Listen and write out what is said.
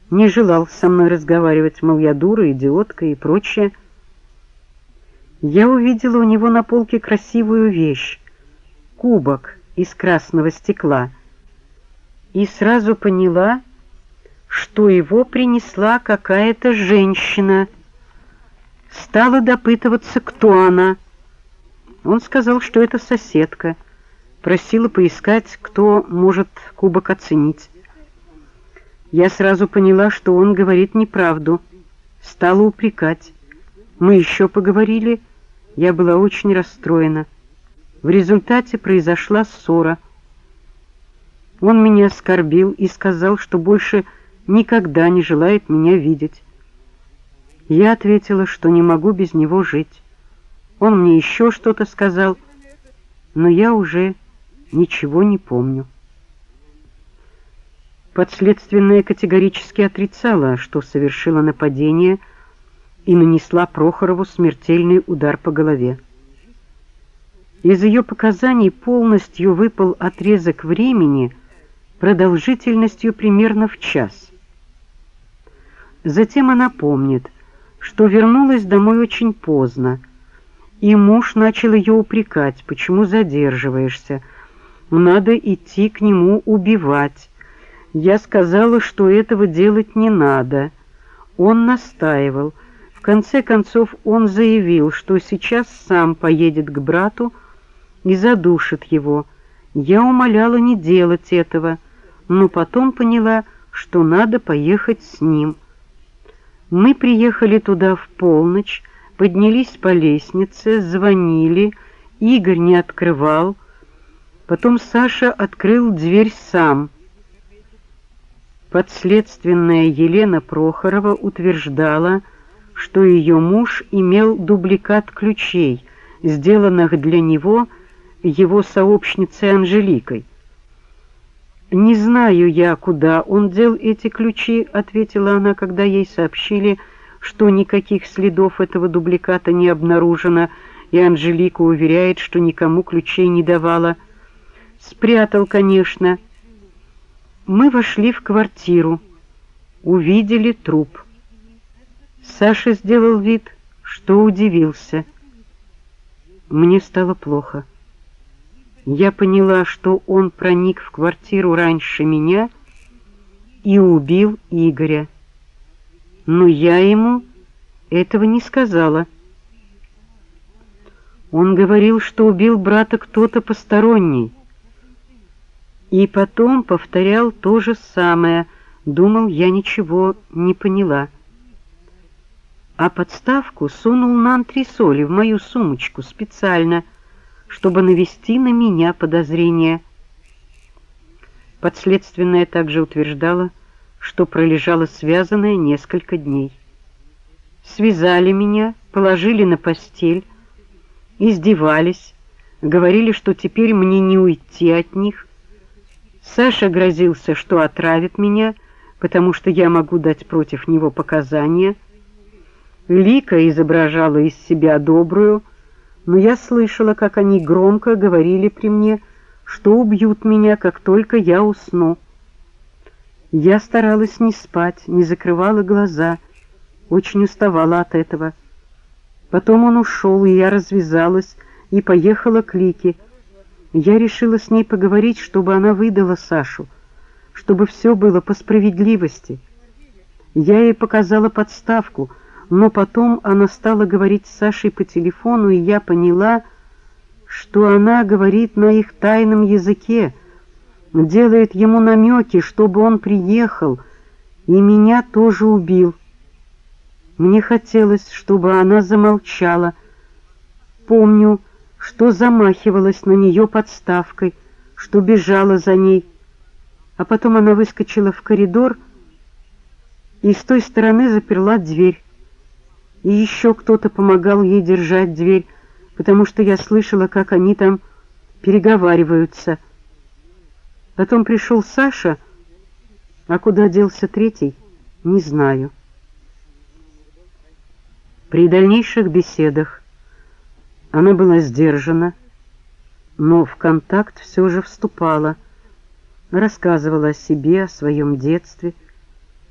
Не желал со мной разговаривать, мол, я дура, идиотка и прочее. Я увидела у него на полке красивую вещь — кубок из красного стекла, и сразу поняла, что его принесла какая-то женщина. Стала допытываться, кто она. Он сказал, что это соседка. Просила поискать, кто может кубок оценить. Я сразу поняла, что он говорит неправду. Стала упрекать. Мы еще поговорили. Я была очень расстроена. В результате произошла ссора. Он меня оскорбил и сказал, что больше никогда не желает меня видеть. Я ответила, что не могу без него жить. Он мне еще что-то сказал, но я уже ничего не помню. Подследственная категорически отрицала, что совершила нападение и нанесла Прохорову смертельный удар по голове. Из ее показаний полностью выпал отрезок времени продолжительностью примерно в час. Затем она помнит, что вернулась домой очень поздно, и муж начал ее упрекать: почему задерживаешься, надо идти к нему убивать. Я сказала, что этого делать не надо. Он настаивал. В конце концов он заявил, что сейчас сам поедет к брату и задушит его. Я умоляла не делать этого, но потом поняла, что надо поехать с ним. Мы приехали туда в полночь, поднялись по лестнице, звонили, Игорь не открывал. Потом Саша открыл дверь сам. Подследственная Елена Прохорова утверждала, что ее муж имел дубликат ключей, сделанных для него его сообщницей Анжеликой. «Не знаю я, куда он дел эти ключи», — ответила она, когда ей сообщили, что никаких следов этого дубликата не обнаружено, и Анжелика уверяет, что никому ключей не давала. «Спрятал, конечно». Мы вошли в квартиру, увидели труп. Саша сделал вид, что удивился. Мне стало плохо. Я поняла, что он проник в квартиру раньше меня и убил Игоря. Но я ему этого не сказала. Он говорил, что убил брата кто-то посторонний. И потом повторял то же самое. Думал, я ничего не поняла. А подставку сунул на антресоли в мою сумочку специально, чтобы навести на меня подозрение. Подследственная также утверждала, что пролежала связанная несколько дней. Связали меня, положили на постель, издевались, говорили, что теперь мне не уйти от них. Саша грозился, что отравит меня, потому что я могу дать против него показания. Лика изображала из себя добрую, но я слышала, как они громко говорили при мне, что убьют меня, как только я усну. Я старалась не спать, не закрывала глаза, очень уставала от этого. Потом он ушел, и я развязалась и поехала к Лике. Я решила с ней поговорить, чтобы она выдала Сашу, чтобы все было по справедливости. Я ей показала подставку, но потом она стала говорить с Сашей по телефону, и я поняла, что она говорит на их тайном языке, делает ему намеки, чтобы он приехал, и меня тоже убил. Мне хотелось, чтобы она замолчала. Помню, что замахивалась на нее подставкой, что бежала за ней, а потом она выскочила в коридор и с той стороны заперла дверь. И еще кто-то помогал ей держать дверь, потому что я слышала, как они там переговариваются. Потом пришел Саша, а куда делся третий, не знаю. При дальнейших беседах она была сдержана, но в контакт все же вступала, рассказывала о себе, о своем детстве,